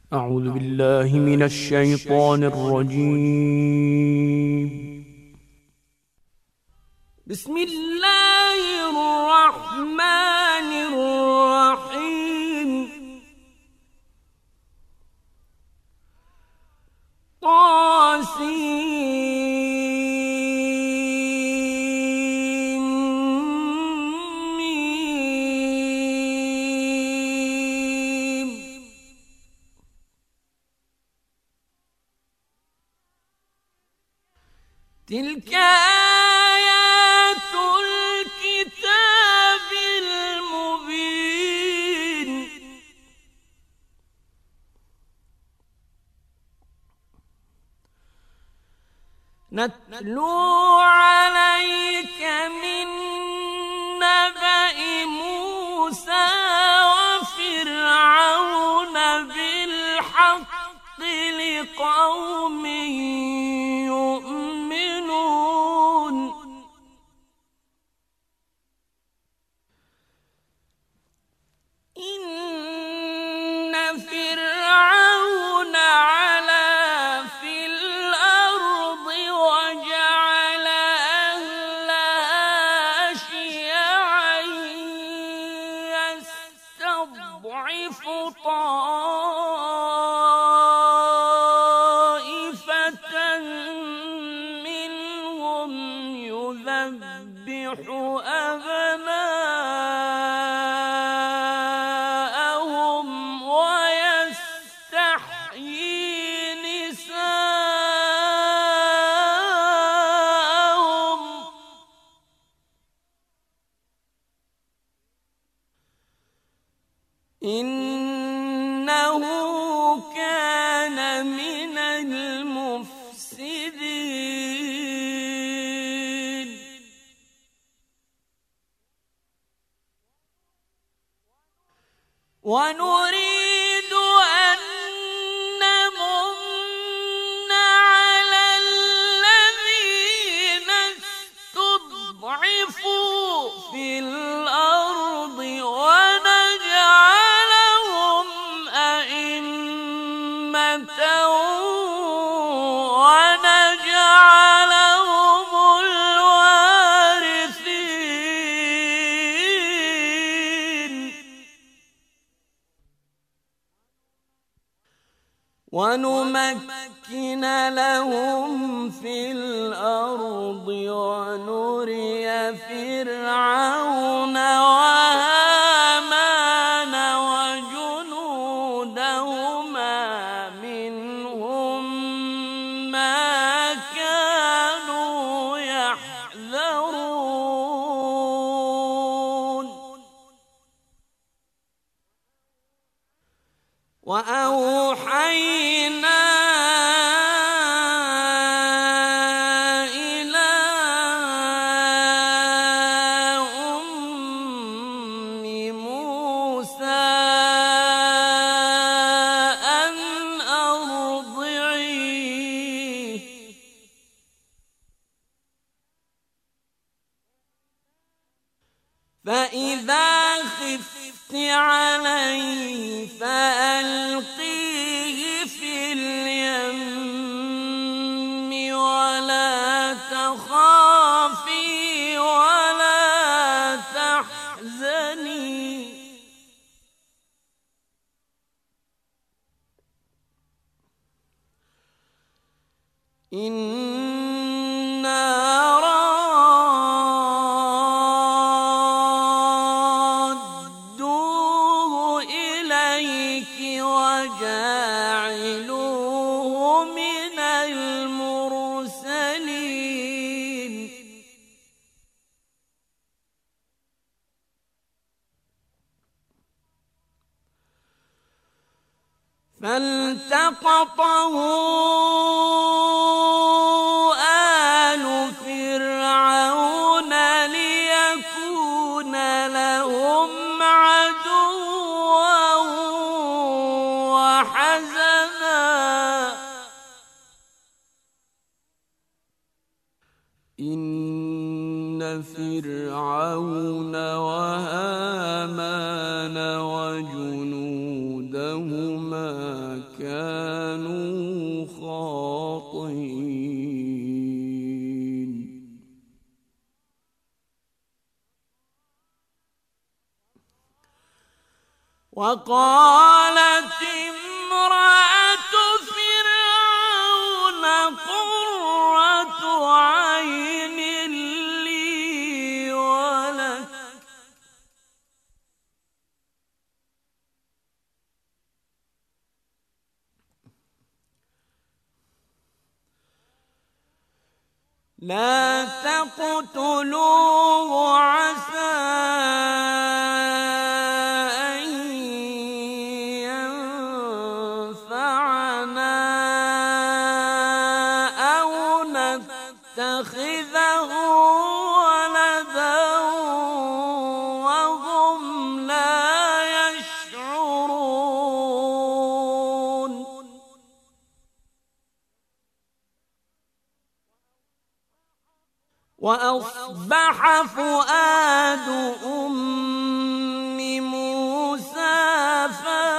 أعوذ بالله من الشيطان الرجيم. بسم الله الرحمن الرحيم. تلك آيات الكتاب المبين. نتلو عليك من نبأ موسى وفرعون بالحق لقوم إنه كان من المفسدين. ونريد أن نمن على الذين استضعفوا في الأرض ونجعلهم الوارثين ونمكن لهم في الأرض ونري فرعون وهامان وجنودهما منهم ما كانوا يحذرون. وأوحينا إلى أم موسى أن أرضعيه فإذا خفت عليه فألقيه في اليم ولا تخافي ولا تحزني إنا رادوه إليك وجاعلوه من المرسلين. فالتقطه آل فرعون ليكون لهم عدوا وحزنا إن فرعون وهامان وجنودهما كانوا خاطئين. وقالت امرأة فرعون قرة عين لي ولك لا تقتلوه عسى أن ينفعنا أو نتخذه ولدا وهم لا يشعرون. وأصبح فؤاد أم موسى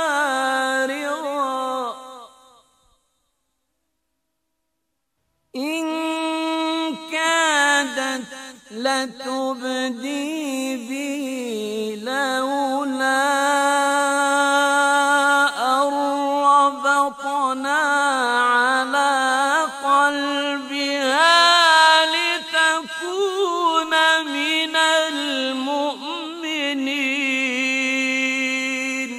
فارغا إن كادت لتبدي به لولا أن ربطنا على قلبها لتكون من المؤمنين.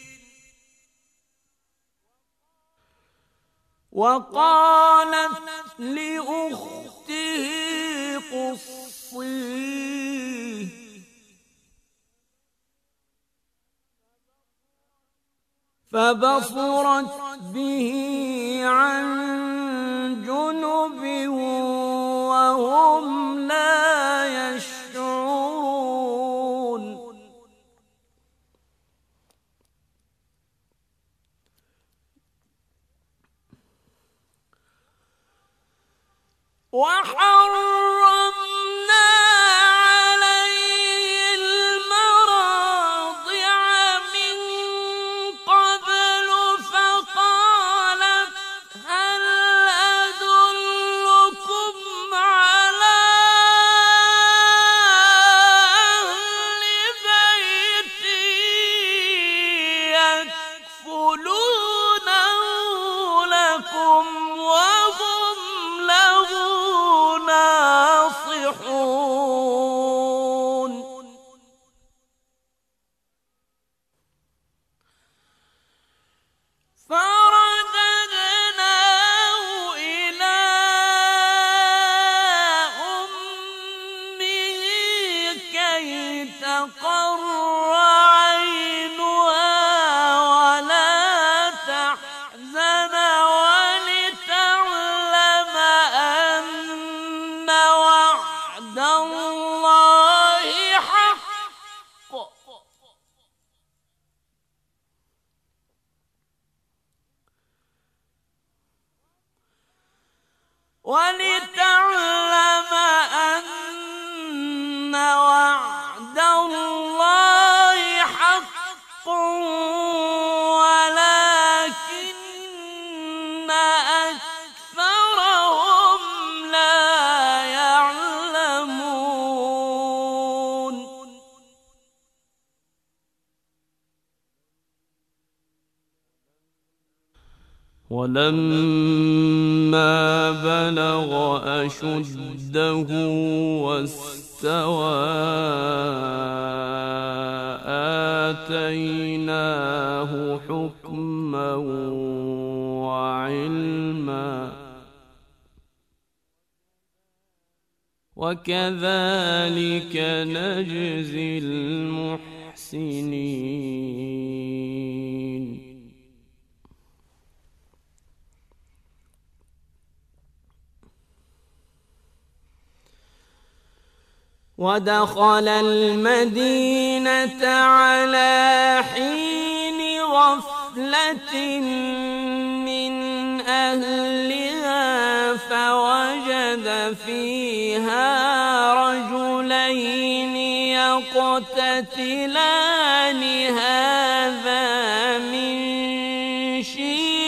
وقالت لأخته قصيه فبصرت به عن جنب وهم لا يشعرون. وحرمنا عليه المراضع من قبل فقالت هل أدلكم على أهل بيت يكفلونه لكم وهم له ناصحون. فرددناه إلى أمه كي تقر عينها ولا تحزن ولتعلم أن وعد الله حق ولتعلم أن وعد الله حق ولكن أكثرهم لا يعلمون. ولما بلغ أشده واستوى آتيناه حكما وعلما وكذلك نجزي المحسنين. ودخل المدينة على حين غفلة من أهلها فوجد فيها رجلين يقتتلان هذا من شيعته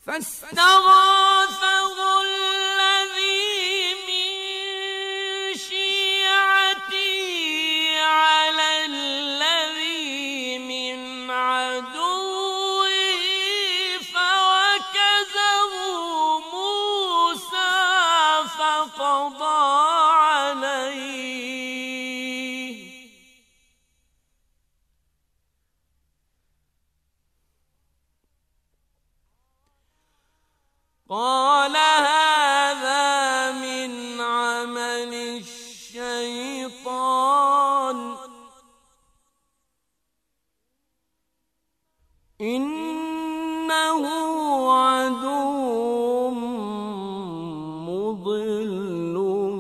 فاستغاثه الذي من شيعته على الذي من عدوه فوكزه موسى فقضى عليه قال هذا من عمل الشيطان إنه عدو مضل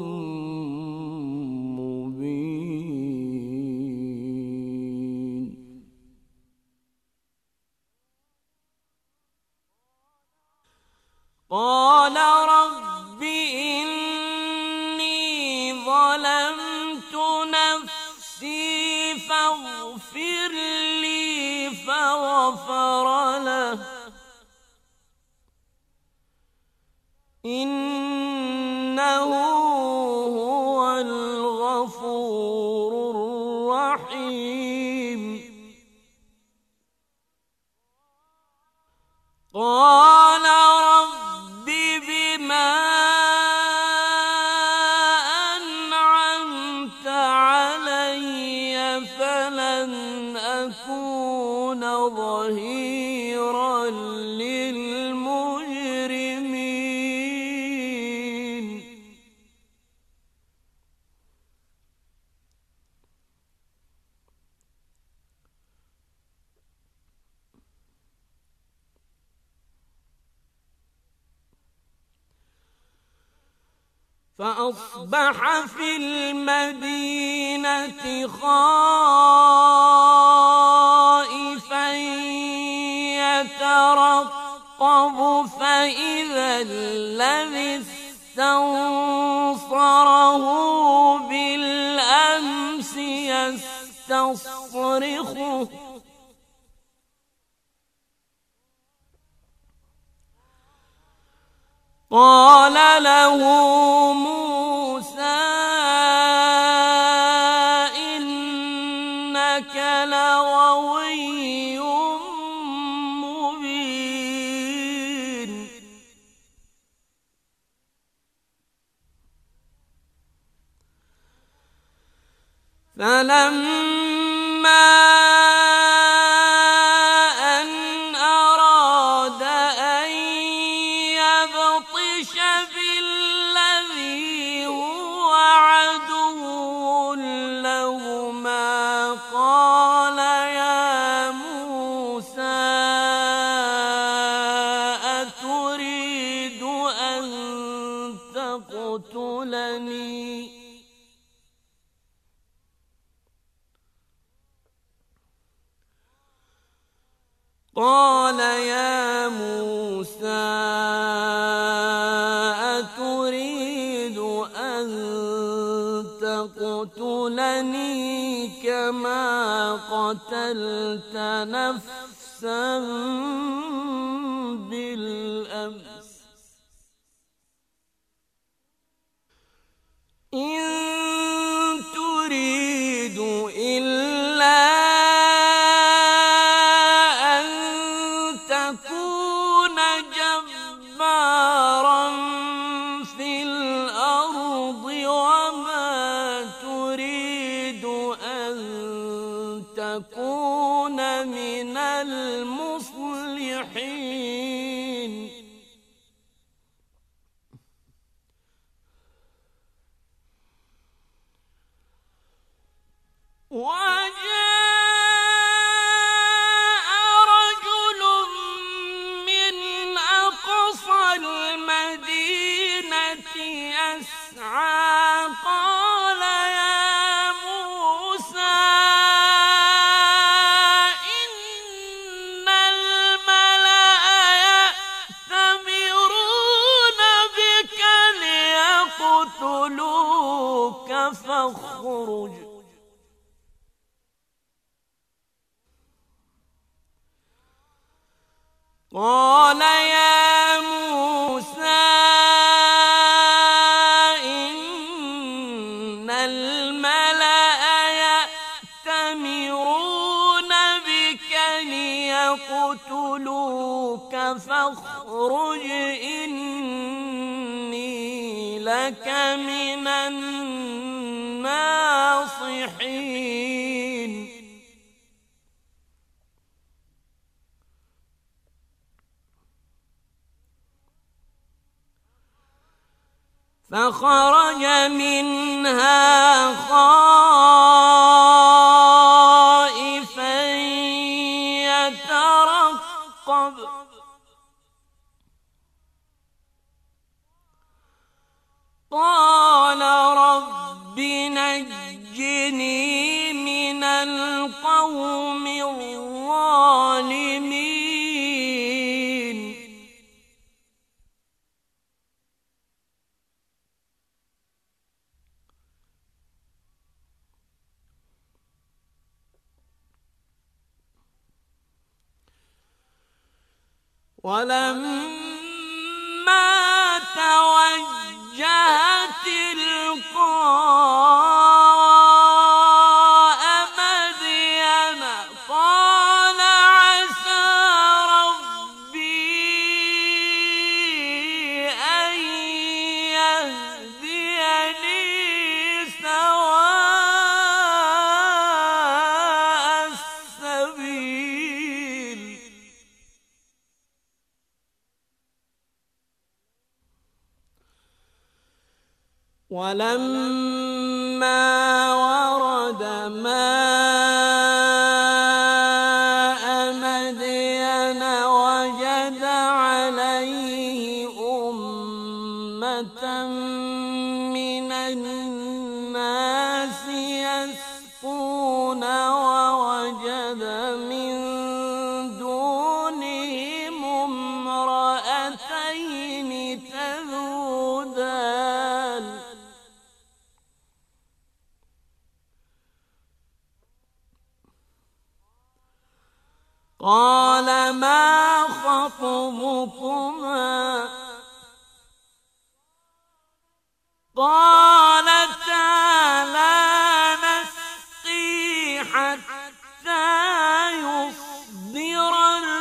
مبين قال رب إني ظلمت نفسي فاغفر لي فغفر له إنه هو الغفور الرحيم قال رب بما أنعمت علي فلن أكون ظهيرا للمجرمين فأصبح في المدينة خائفا يترقب فإذا الذي استنصره بالأمس يستصرخه قال له موسى إنك لغوي مبين فلما بالذي هو عدو لهما قال يا موسى أتريد أن تقتلني قال يا موسى أتريد أن تقتلني كما قتلت نفسا بالأمس إن تريد إلا أن تكون جبارا في الأرض وما تريد أن تكون من المصلحين وجاء رجل من أقصى المدينة يسعى قال يا موسى إن الملأ يأتمرون بك ليقتلوك فاخرج قال يا فاخرج إني لك من الناصحين فخرج منها خائفا يترقب قال رب نجني من القوم الظالمين ولما توجه تلقاء مدين قال عسى ربي أن يهديني سواء السبيل ولما ورد ماء مدين وجد عليه أمة من الناس يسقون ووجد من دونهم امرأتين تذودان قال ما خطبكما قالتا لا نسقي حتى يصدر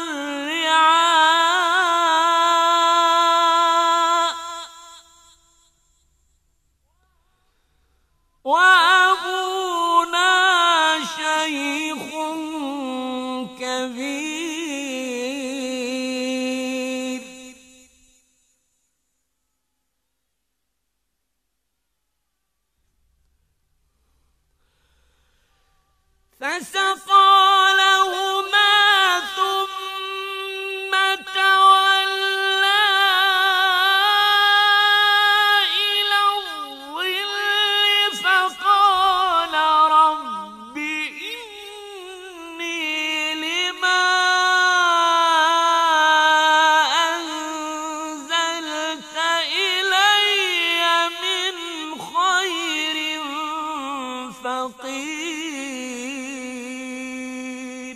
الرعاء وأبونا شيخ كبير فسقى لهما ثم تولى إلى الظل فقال رب إني لما أنزلت إلي من خير فقير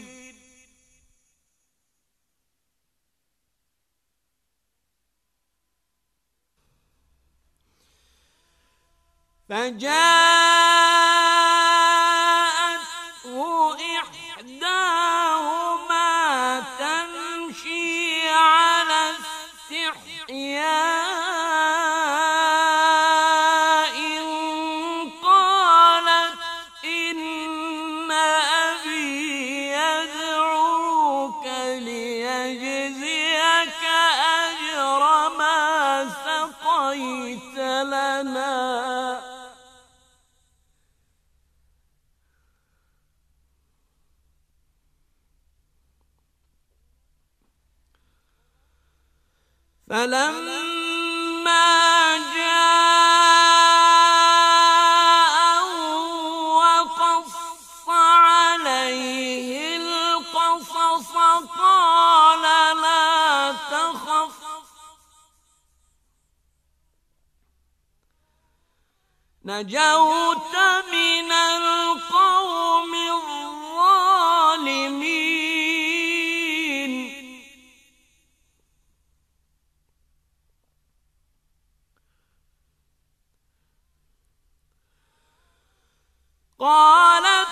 فجاءته إحداهما تمشي على استحياء قالت إن أبي يدعوك ليجزيك أجر ما سقيت لنا فلما جاءه وقص عليه القصص قال لا تخف نجوت من القوم الظالمين قالت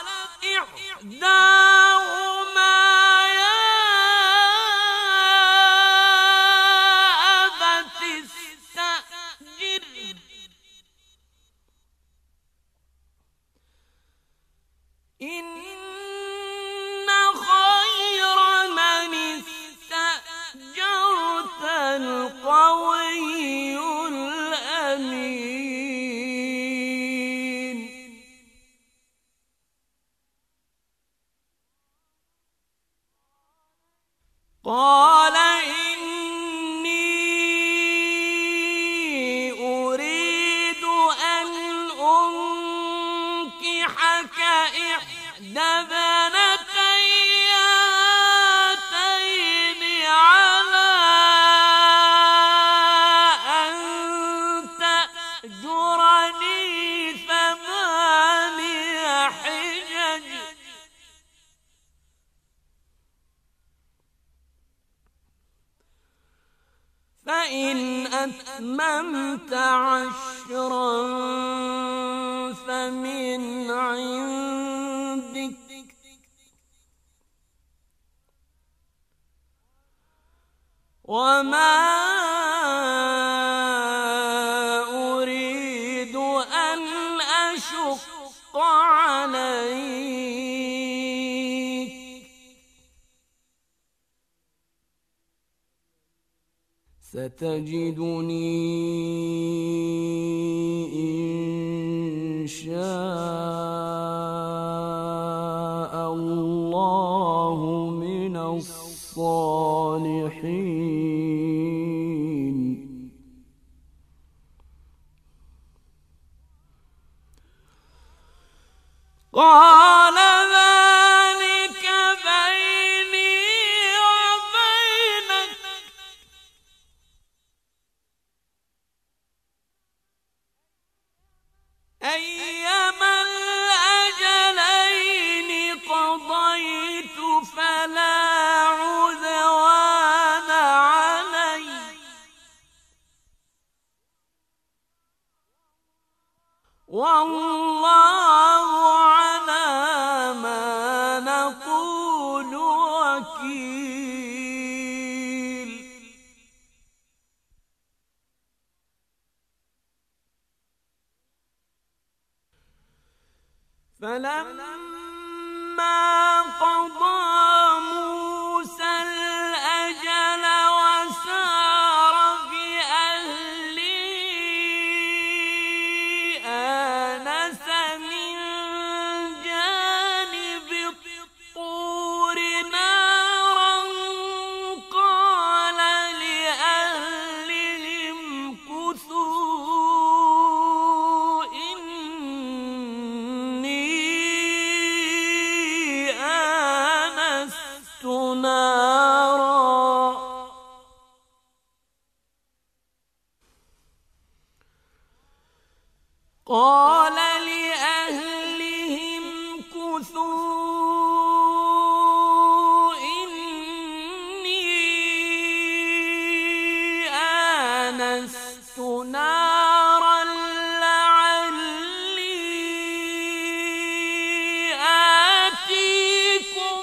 إحداهما يا فإن أتممت 10 فمن عندك وما أريد أن أشق عليك ستجدني إن شاء الله من الصالحين. قال ذلك بيني وبينك أيما الأجلين قضيت فلا عدوان علي والله على ما نقول وكيل. فلما قضى موسى الأجل وسار بأهله آنس من جانب الطور نارا قال لأهلهم كثوا إني آنست نارا قال لأهلهم كثوا إني آنست نارا لعلي آتيكم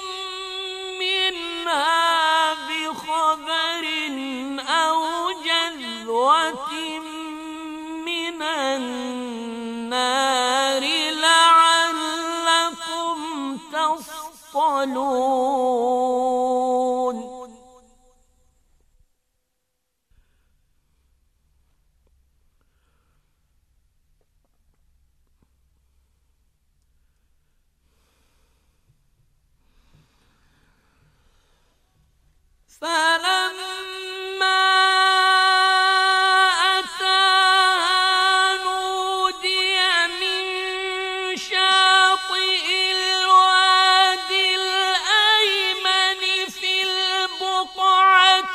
منها بخبر أو جذوة من النار لعلكم تصطلون. فلما أتاها نودي من شاطئ الوادي الأيمن في البقعة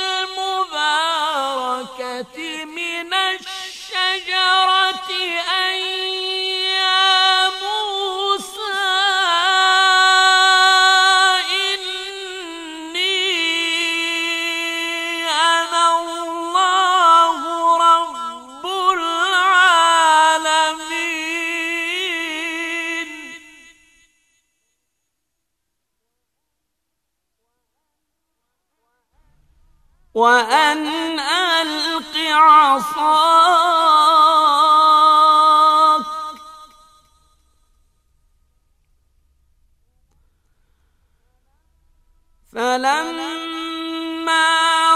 المباركة من الشجرة أن يا موسى إني أنا الله رب العالمين. وأن ألق عصاك فلما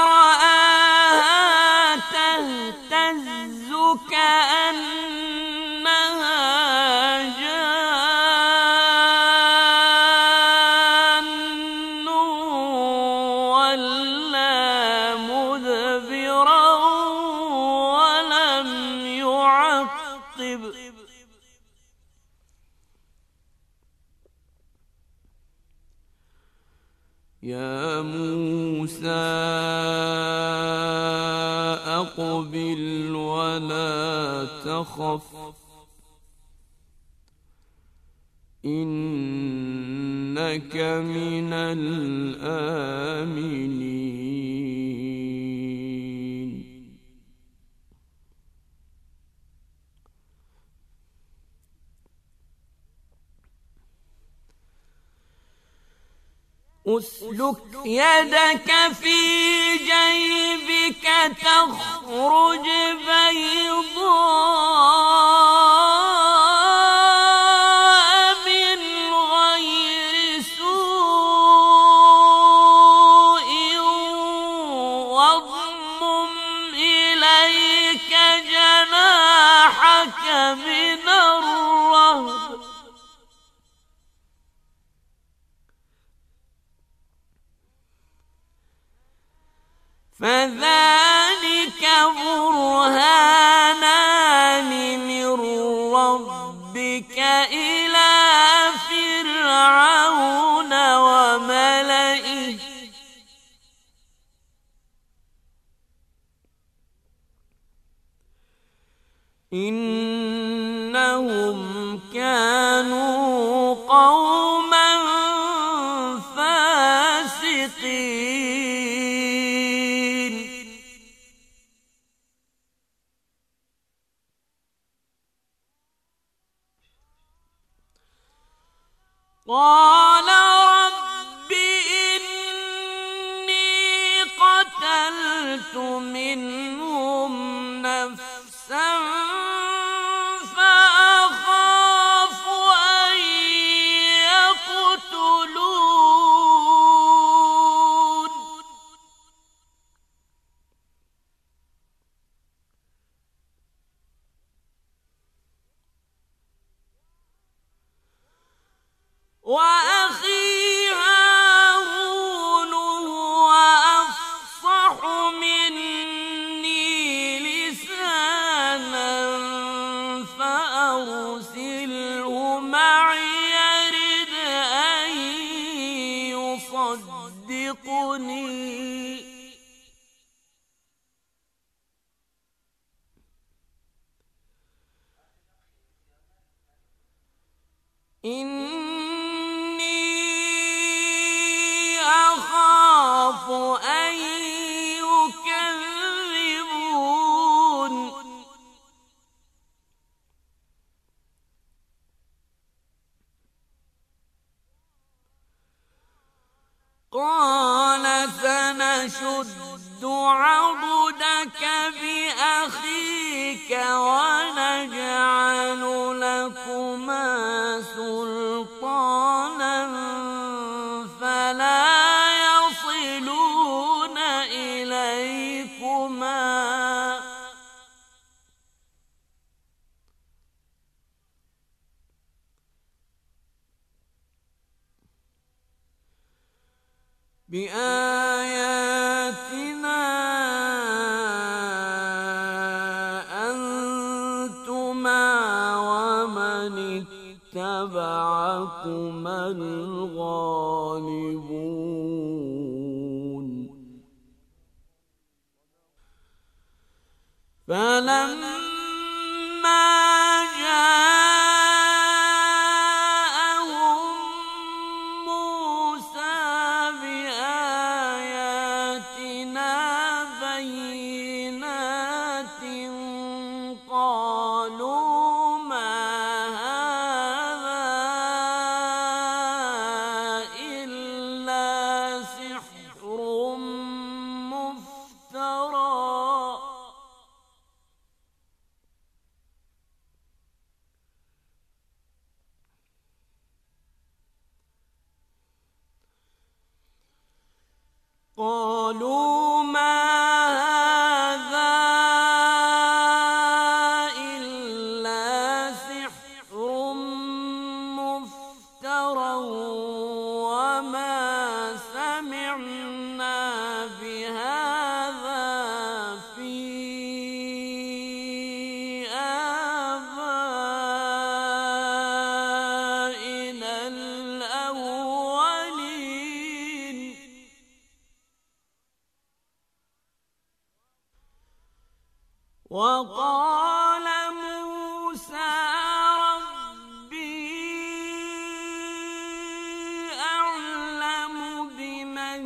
رآها تهتز كأنها جان ولا مدبرا ولم يعقب يا موسى أقبل ولا تخف إنك من الآمنين. أسلك يدك في جيبك تخرج بيضاء من غير سوء واضمم إليك جناحك من الرهب فذلك برهانان من ربك إلى فرعون وملئه إنهم كانوا قوما فاسقين قال رب إني قتلت منهم نفسا فأخاف أن يقتلون وأخي هارون هو أفصح مني لسانا فأرسله معي يرد أن يصدقني إني أخاف أن يكذبون قال سنشد عضدك بأخيك ونجعل لكما سلطانا فلا يصلون إليكما بآياتنا أنتما ومن اتبعكما الغالبون فلما جاءهم موسى بآياتنا بينات قالوا ما هذا إلا سحر مفترى قالوا ما هذا إلا سحر مفترى وما سمعنا بهذا في آبائنا الأولين وقال موسى ربي أعلم بمن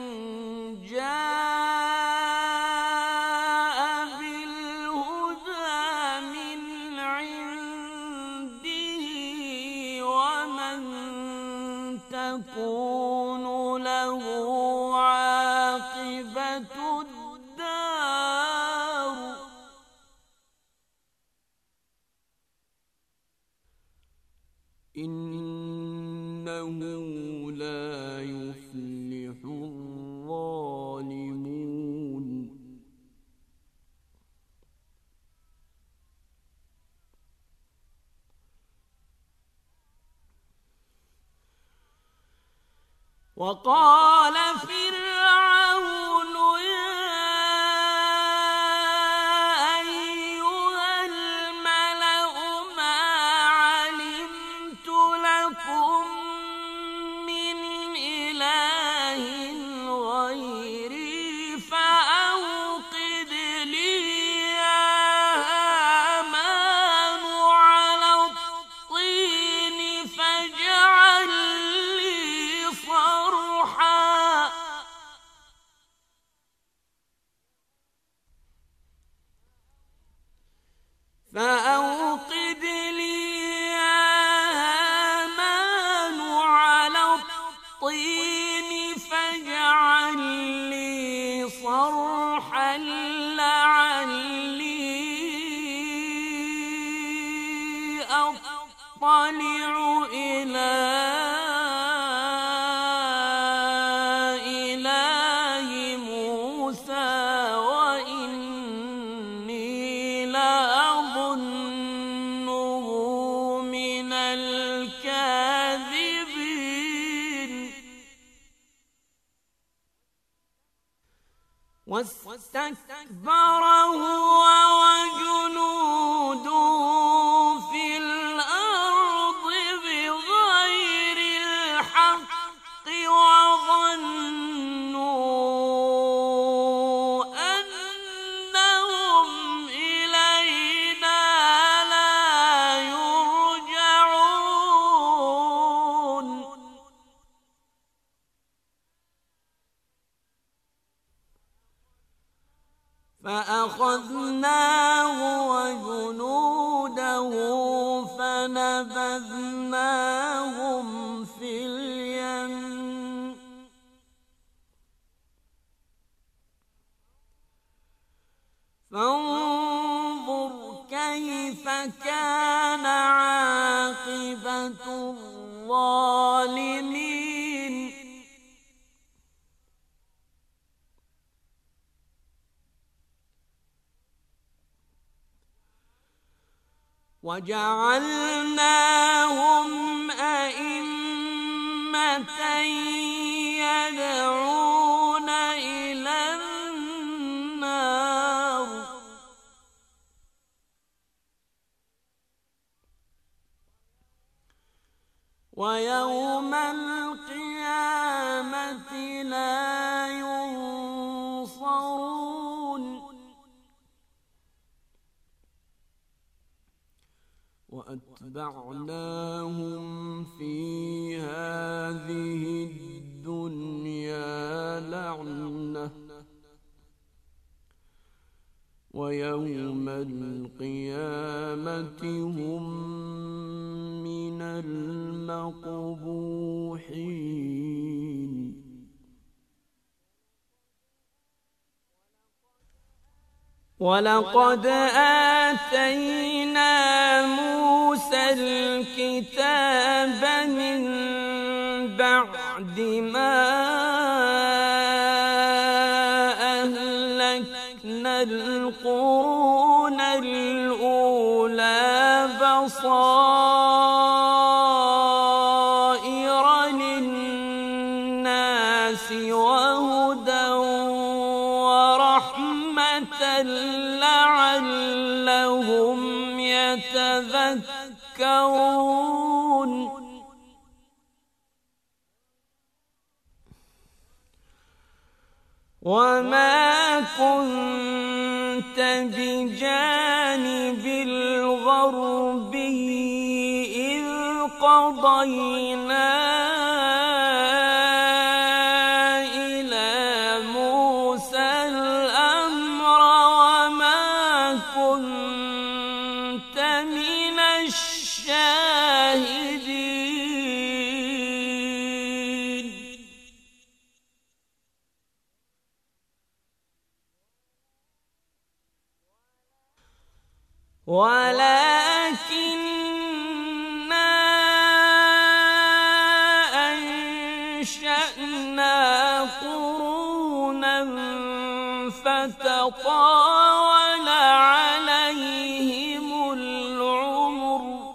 جاء بالهدى من عنده ومن تكون له وقال فرعون يا أيها الملأ ما علمت لكم من إله غيري فأوقد لي يا هامان على الطين فاجعل لي صرحا فأوقد لي يا هامان على الطين فاجعل لي صرحا لعلي أطلع إلى إله موسى وإني لأظنه من الكاذبين واستكبر هو وجنوده في الأرض بغير الحق وظنوا أنهم إلينا لا يرجعون فأخذناه وجنوده فنبذناهم في اليم فانظر كيف كان عاقبة الظالمين وجعلناهم أئمة يدعون إلى النار ويوم القيامة لا ينصرون وأتبعناهم في هذه الدنيا لعنة ويوم القيامة هم من المقبوحين ولقد آتينا موسى الكتاب من بعد ما أهلكنا القرون الأولى بصائر للناس وهدى ورحمة لعلهم يتذكرون وما كنت بجانب الغربي إذ قضينا إلى موسى الأمر وما كنت من الشاهدين ولكننا أنشأنا قرونا فتطاول عليهم العمر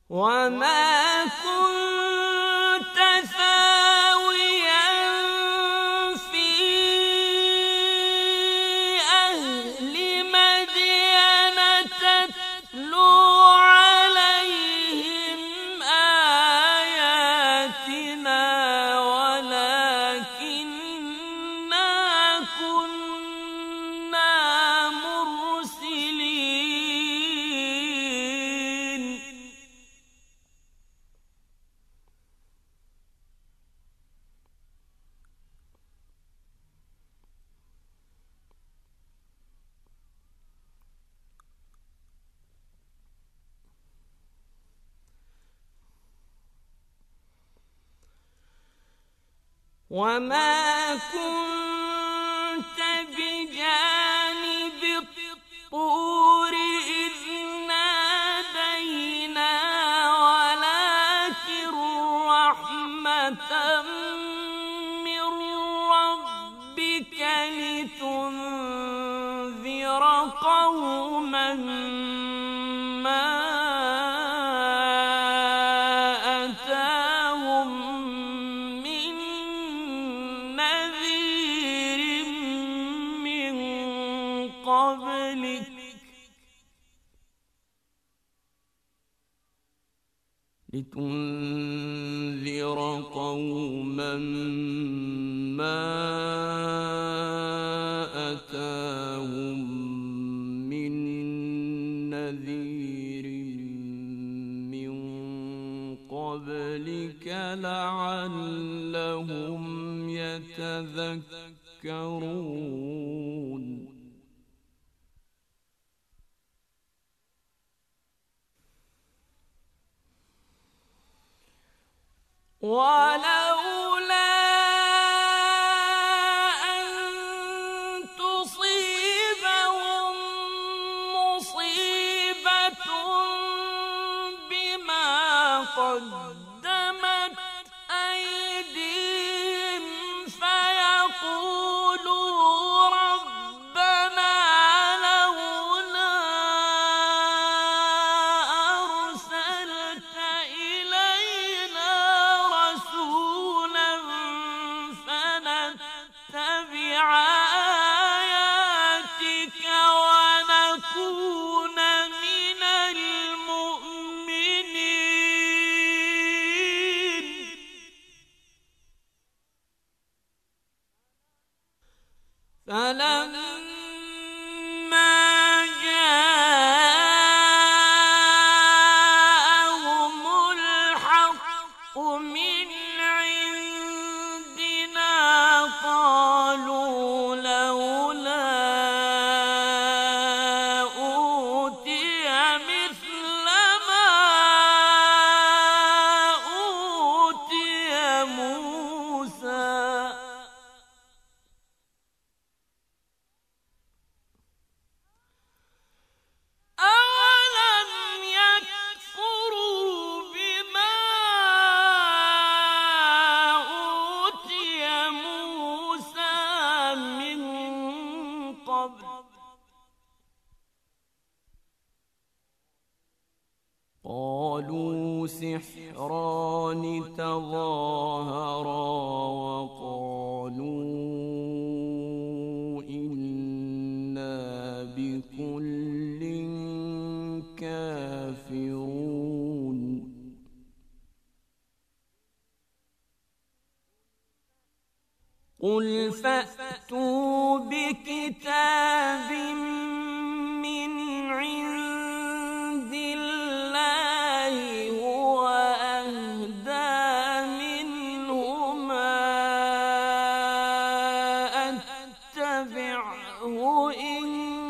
وما كنت ثاويا في أهل مدين تتلو عليهم آياتنا ولكننا كنا مرسلين. وما كنت بجانب الطور إذ نادينا ولكن رحمة من ربك لتنذر قوما ما أتاهم من نذير من قبلك ما أتاهم من نذير من قبلك لعلهم يتذكرون. ولولا أن تصيبهم مصيبة بما قدمت أيديهم فيقولوا ربنا لولا أرسلت إلينا رسولا فنتبع آياتك ونكون من المؤمنين. فلما جاءهم الحق من عندنا قالوا لولا أوتي مثل ما أوتي موسى أولم يكفروا بما أوتي موسى من قبل قالوا سحران تظاهرا وقالوا إنا بكل كافرون. قل فأتوا بكتاب من عند الله هو أهدى منهما أتبعه إن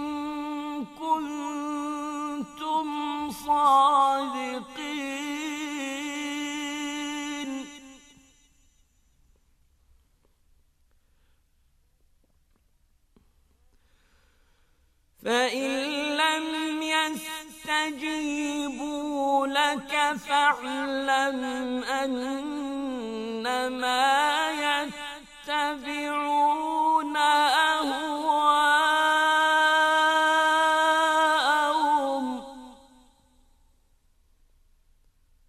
كنتم صادقين. فإن لم يستجيبوا لك فاعلم أنما يتبعون أهواءهم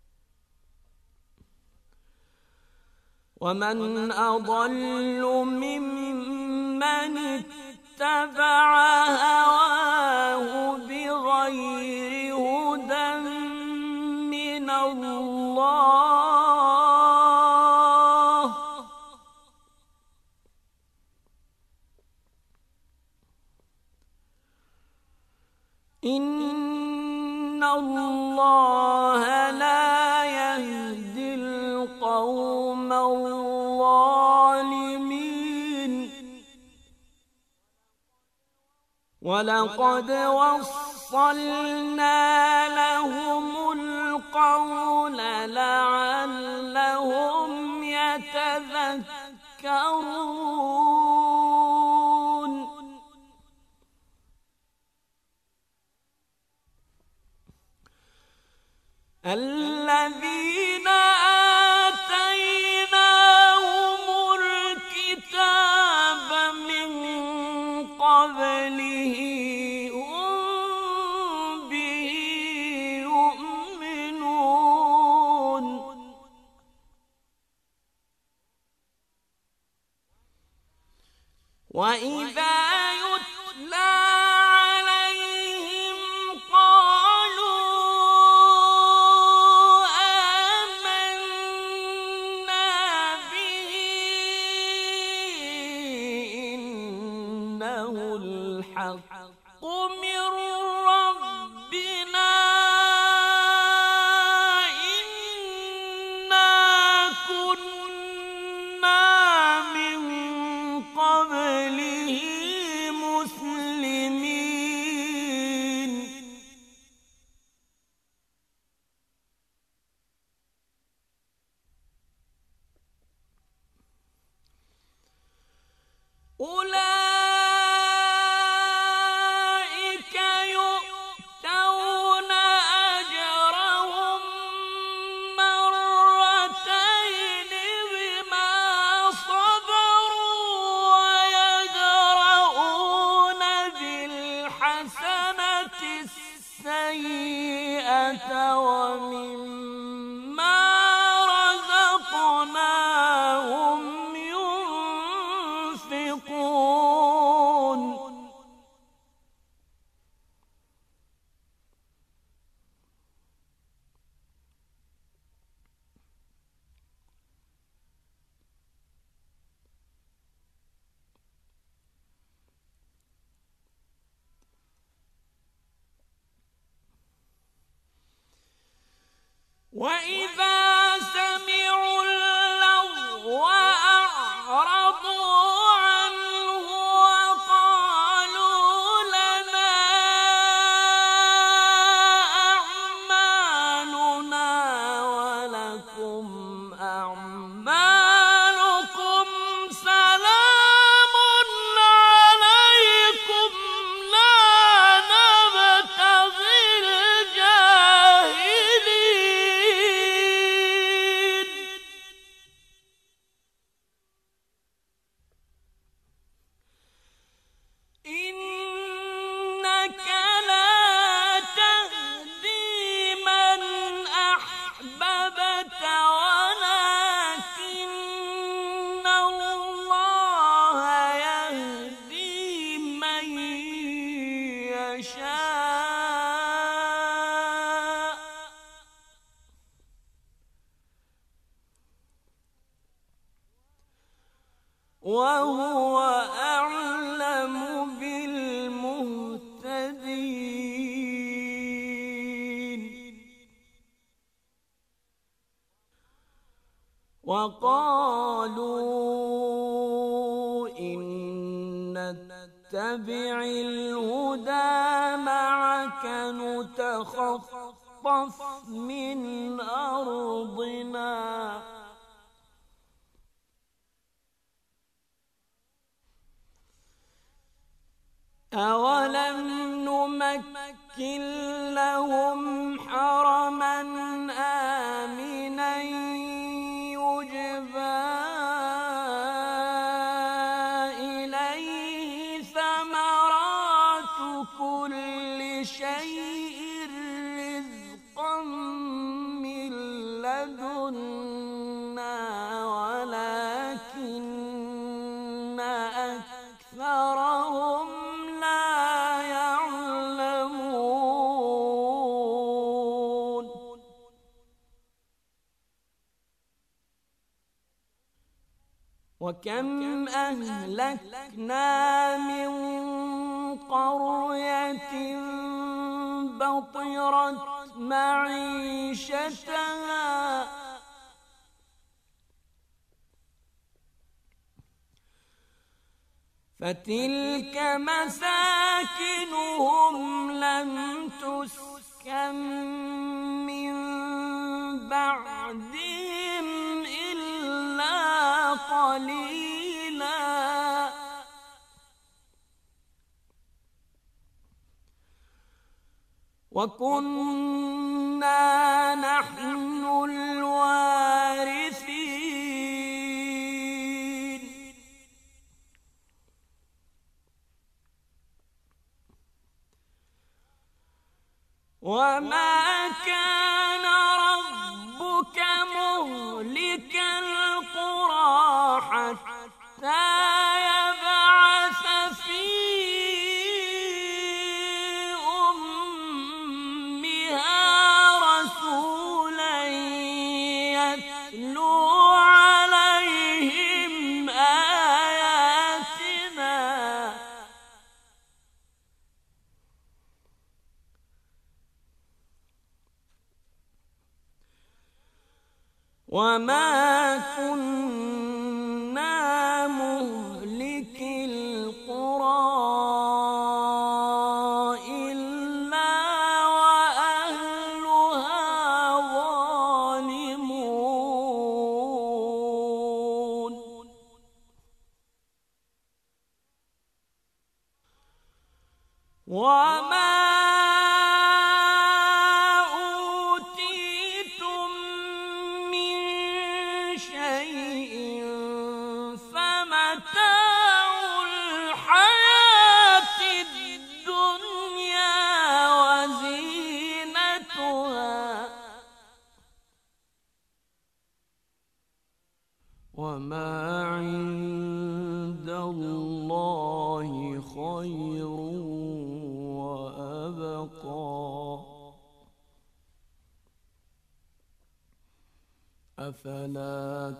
ومن أضل ممن اتبع هواه بغير هدى من الله إن الله لا يهدي القوم الظالمين ولقد وصلنا لهم القول لعلهم يتذكرون الذين آتيناهم الكتاب من قبله هم به يؤمنون وإذا يتلى الحق من ربنا إنا كنا من قبله مسلمين ومما رزقناهم ينفقون وإذا سمعوا اللغو أعرضوا عنه وقالوا لنا أعمالنا ولكم أعمالكم سلام عليكم لا نبتغي وهو أعلم بالمهتدين وقالوا إن نتبع الهدى معك نتخطف من أرضنا أولم نمكن لهم حرما آمنا يجبى إليه ثمرات كل شيء رزقا من لدنا وكم أهلكنا من قرية بطرت معيشتها فتلك مساكنهم لم تسكن من بعدهم إلا قليلا وكنا نحن الوارثين وما كان ربك مهلك القرى حتى يبعث في أمها رسولا يتلو عليهم آياتنا وما كنا مهلك القرى إلا وأهلها ظالمون وما وما عند الله خير وأبقى أفلا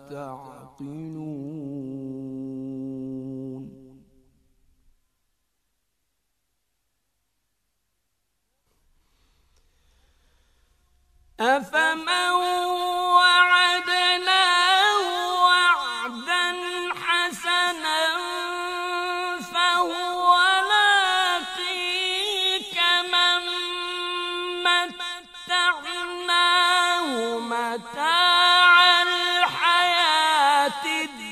تعقلون أفمن وعدناه وعدا حسنا فهو لاقيه كمن متعناه متاع الحياة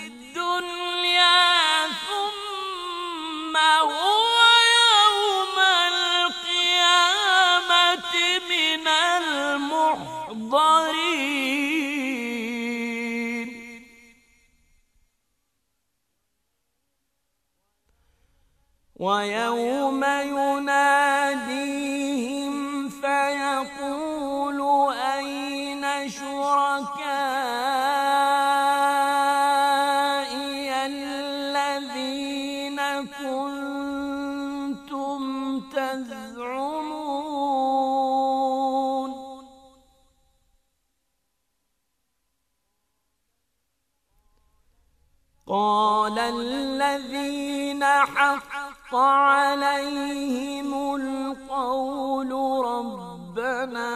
الدنيا ثم هو يوم القيامة من المحضرين ويوم يناديهم فيقول أين شركائي الذين كنتم تزعمون قال الذين حق عليهم القول ربنا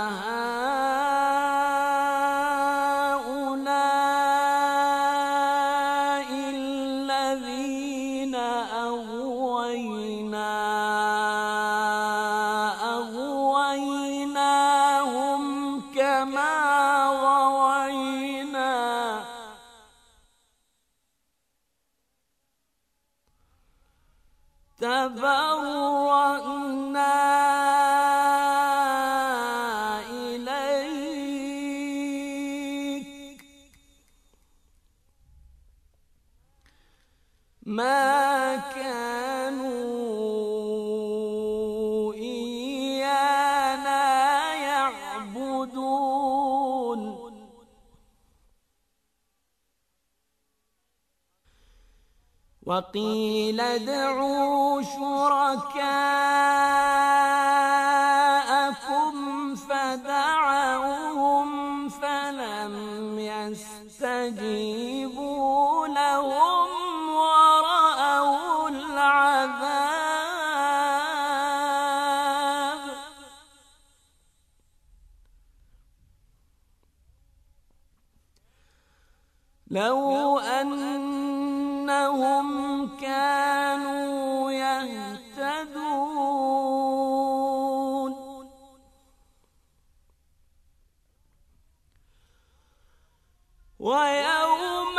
هؤلاء الذين أغويناهم كما غوينا تبرأنا إليك ما كانوا إيانا يعبدون وقيل ادعوا شركاءكم فدعوهم فلم يستجيبوا لهم لو أنهم كانوا يهتدون ويوم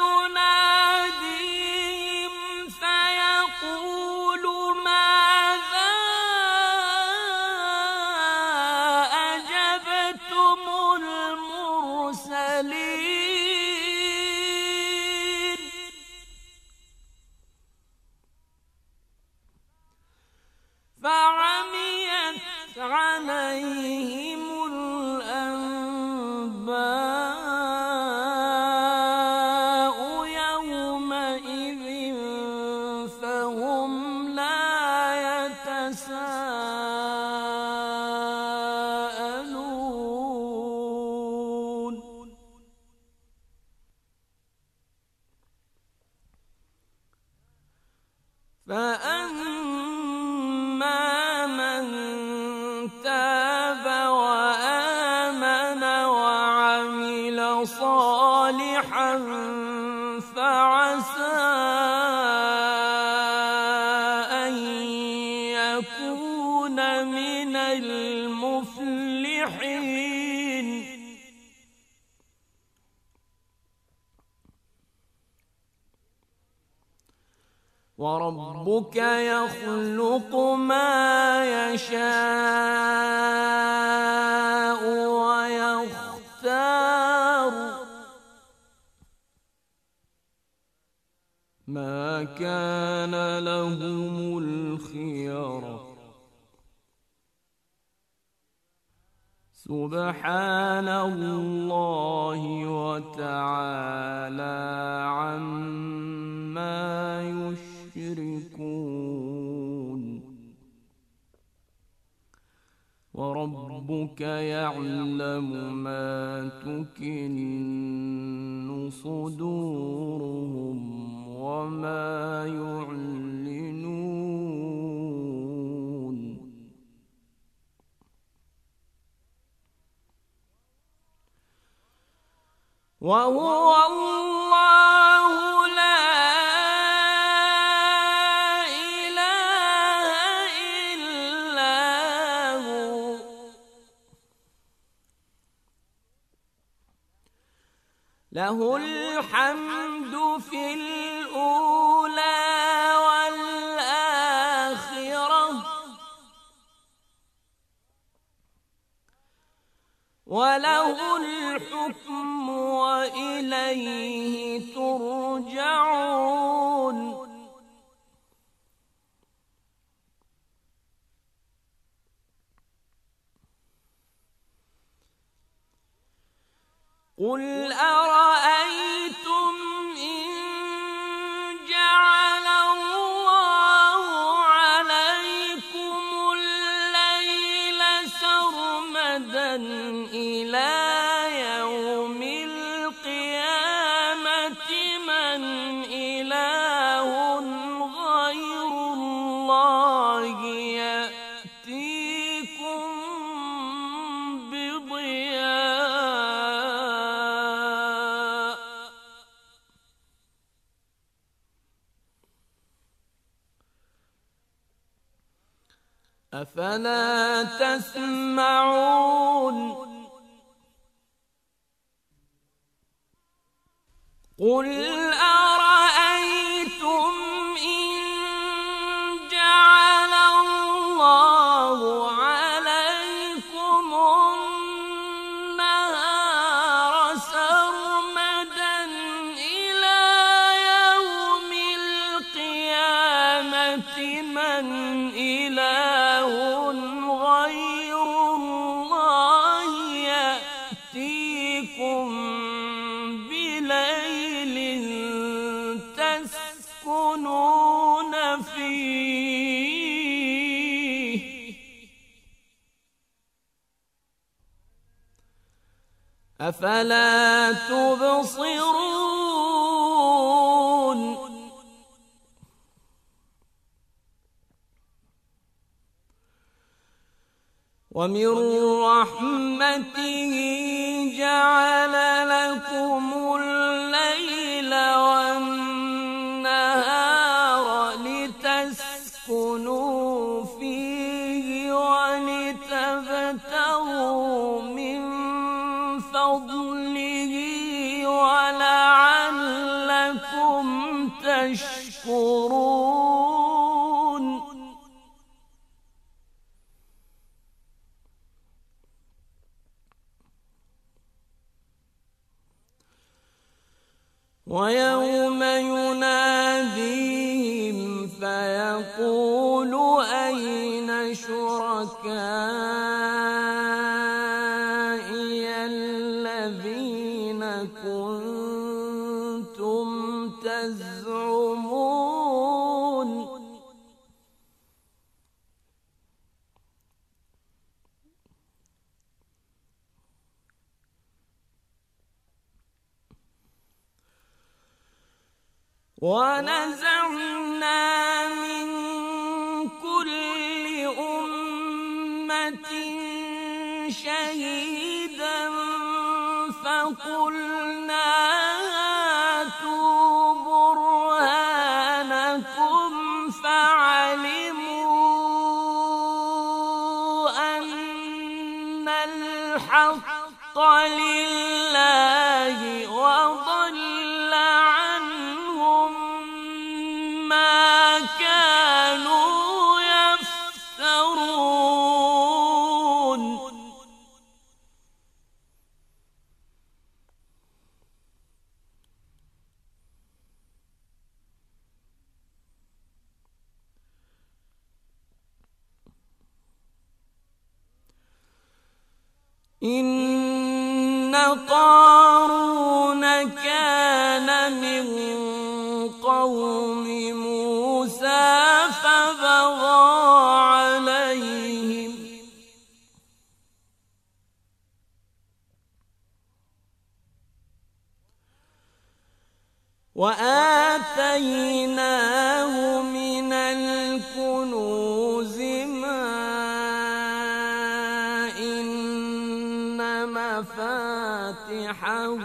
يناديهم فيقول ماذا أجبتم المرسلين فعميت عليهم الأنباء يومئذ فهم لا يتساءلون فأما من تاب وآمن وعمل صالحا فعسى أن يكون من المفلحين وربك يخلق ما يشاء ويختار ما كان لهم الخيرة سبحان الله وتعالى عما يشركون وربك يعلم ما تكن صدورهم وما يعلنون وهو الله لا إله إلا هو له الحمد في الأولى والآخرة وله الحكم وإليه ترجعون قل أرأيتم إن جعل الله عليكم الليل سرمدا إلى يوم القيامة من إله غير الله يأتيكم بضياء أفلا تسمعون قل أرأيتم إن جعل الله عليكم النهار سرمدا إلى يوم القيامة من إله غير الله يأتيكم بليل تسكنون فيه أفلا تبصرون ومن رحمته جعل لكم الليل تشكرون ويوم يناديهم فيقول أين شركائي الذين كنتم تزعمون ونزعنا من كل أمة شهيدا فقلنا هاتوا برهانكم فعلموا أن الحق لله وضل عنهم ما كانوا يفترون إن قارون كان من قوم موسى فبغى عليهم وآتيناه من الكنوز ما إن مفاتحه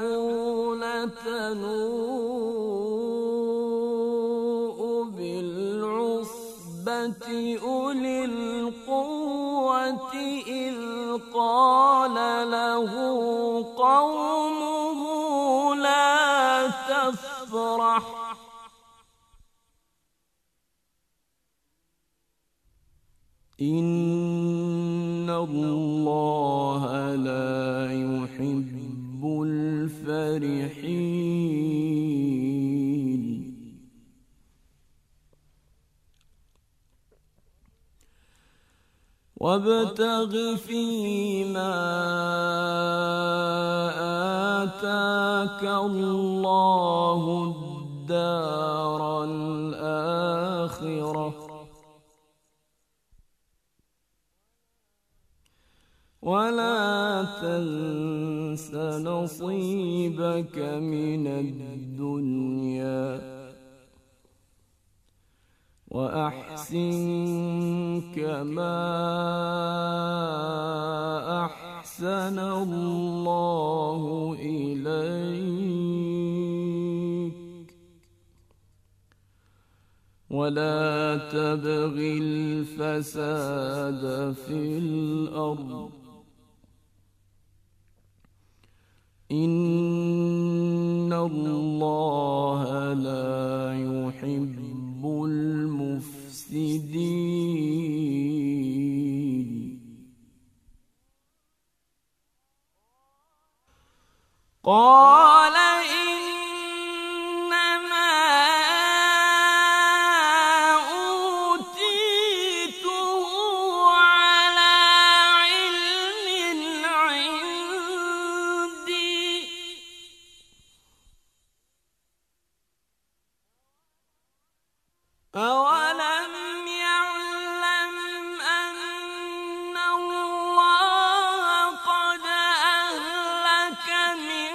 لتنوء بالعصبة أولي القوة إذ قال له قومه لا تفرح إن الله لا يحب الفرحين وابتغ فيما آتاك الله الدار الآخرة ولا تنس نصيبك من الدنيا وأحسن كما أحسن الله إليك ولا تبغ الفساد في الأرض إن الله لا يحب المفسدين قال إنما أوتيته على علم عندي أولم يعلم أن الله قد أهلك من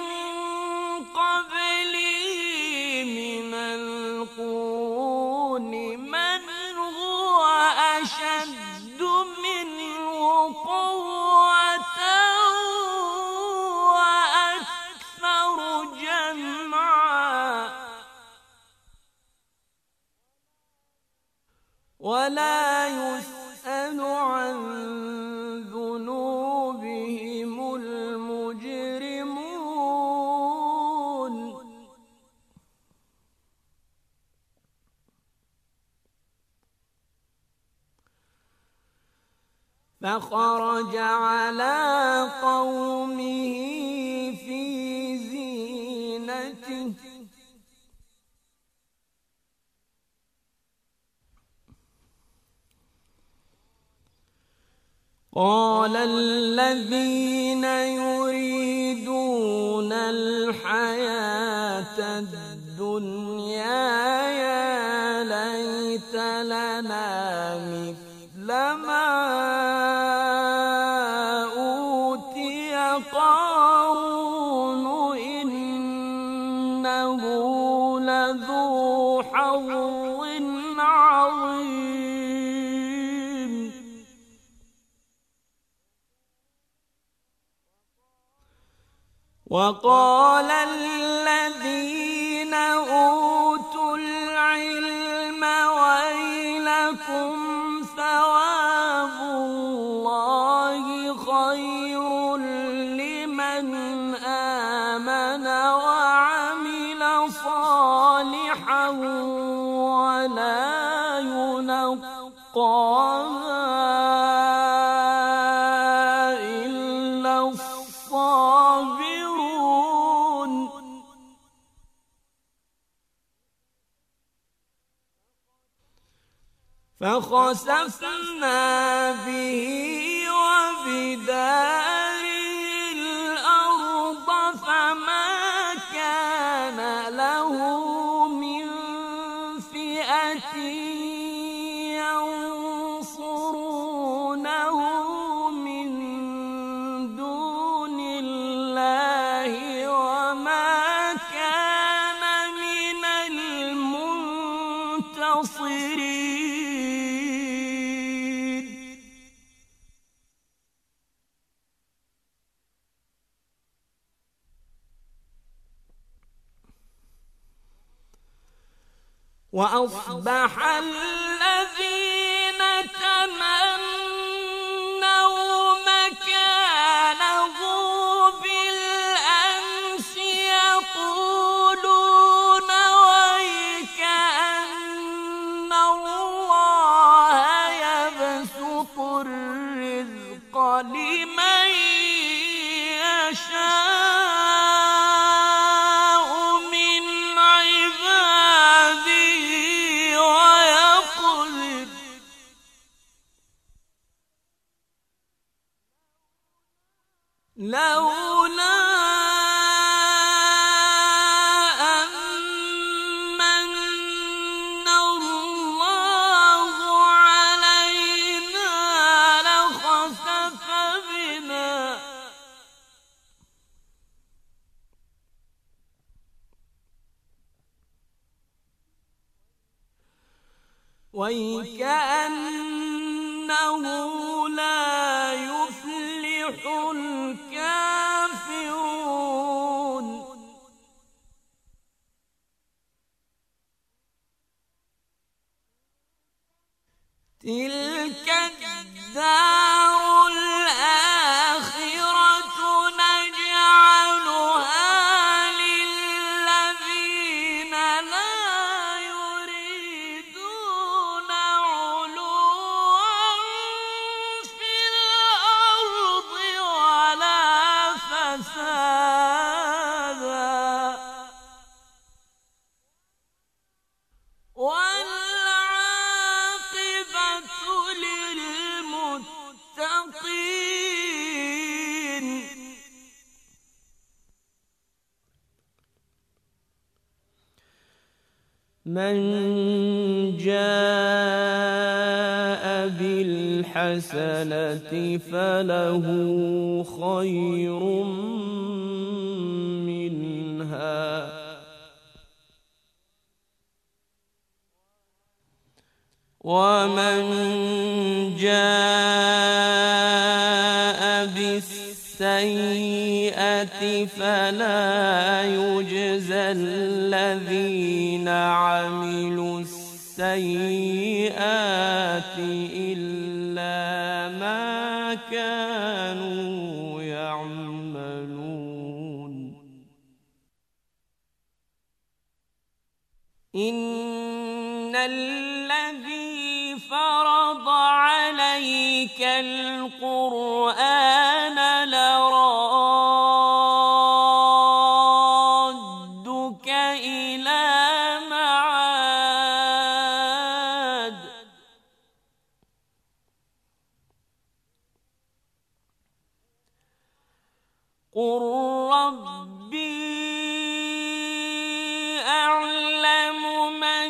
قبله من القرون من هو أشد منه قوة وأكثر جمعا ولا يسأل عن ذنوبهم المجرمون فخرج على قومه في زينته قال الذين يريدون الحياة الدنيا يا ليت لنا مثل ما أوتي قارون إنه لذو حظ عظيم وقال الذين أوتوا العلم ويلكم ثواب الله خير لمن آمن وعمل صالحا ولا يلقاها إلا الصابرون فخسفنا به وبداره الأرض فما كان له من فئة ينصرونه من دون الله وما كان من المنتصرين وأصبح الذين تمنوا مكانه بالأمس يقولون ويكأن الله يبسط الرزق لمن يشاء من عباده ويقدر لولا أمن الله علينا لخسف بنا ويكأنه لا يفلح الكافرون تلك الدار الآخرة نجعلها للذين لا يريدون علوا في الأرض ولا فسادا والعاقبة للمتقين من جاء بالحسنة فله خير منها ومن جاء بالسيئة فلا يجزى الذين عملوا السيئات إلا ما كانوا يعملون إن الذي فرض عليك القرآن لرادك إلى معاد قل ربي أعلم من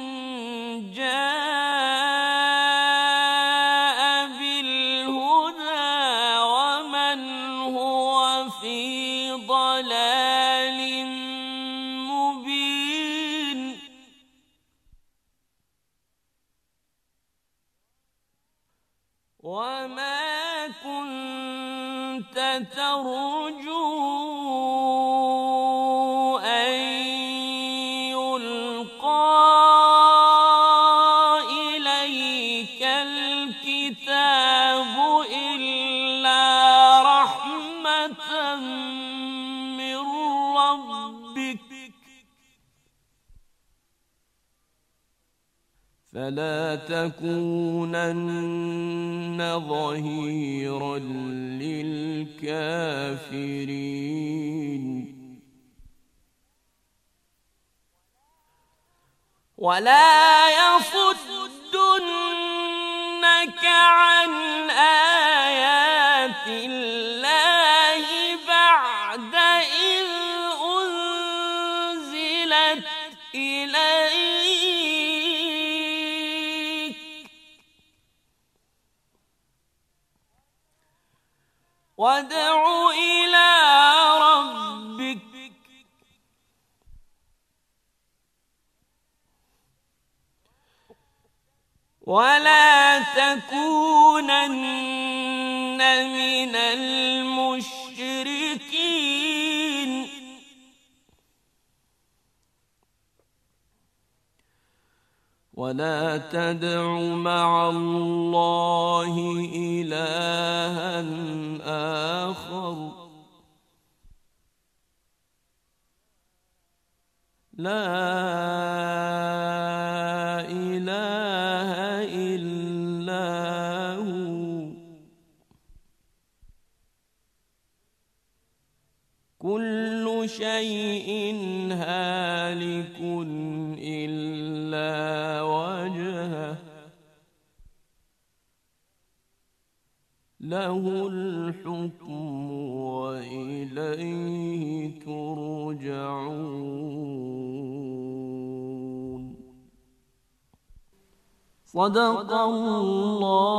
جاء بالهدى ومن هو في ضلال مبين وما كنت ترجو أن يلقى إليك الكتاب إلا رحمة من ربك فلا تكونن ظهيرا للكافرين ولا يصدنك عن آيات الله بعد إذ أنزلت إليك وادع إلى ربك ولا تكونن من المشركين ولا تدع مع الله إلها آخر لا إله إلا هو كل شيء هالك إلا وجهه له الحكم وإليه ترجعون صدق الله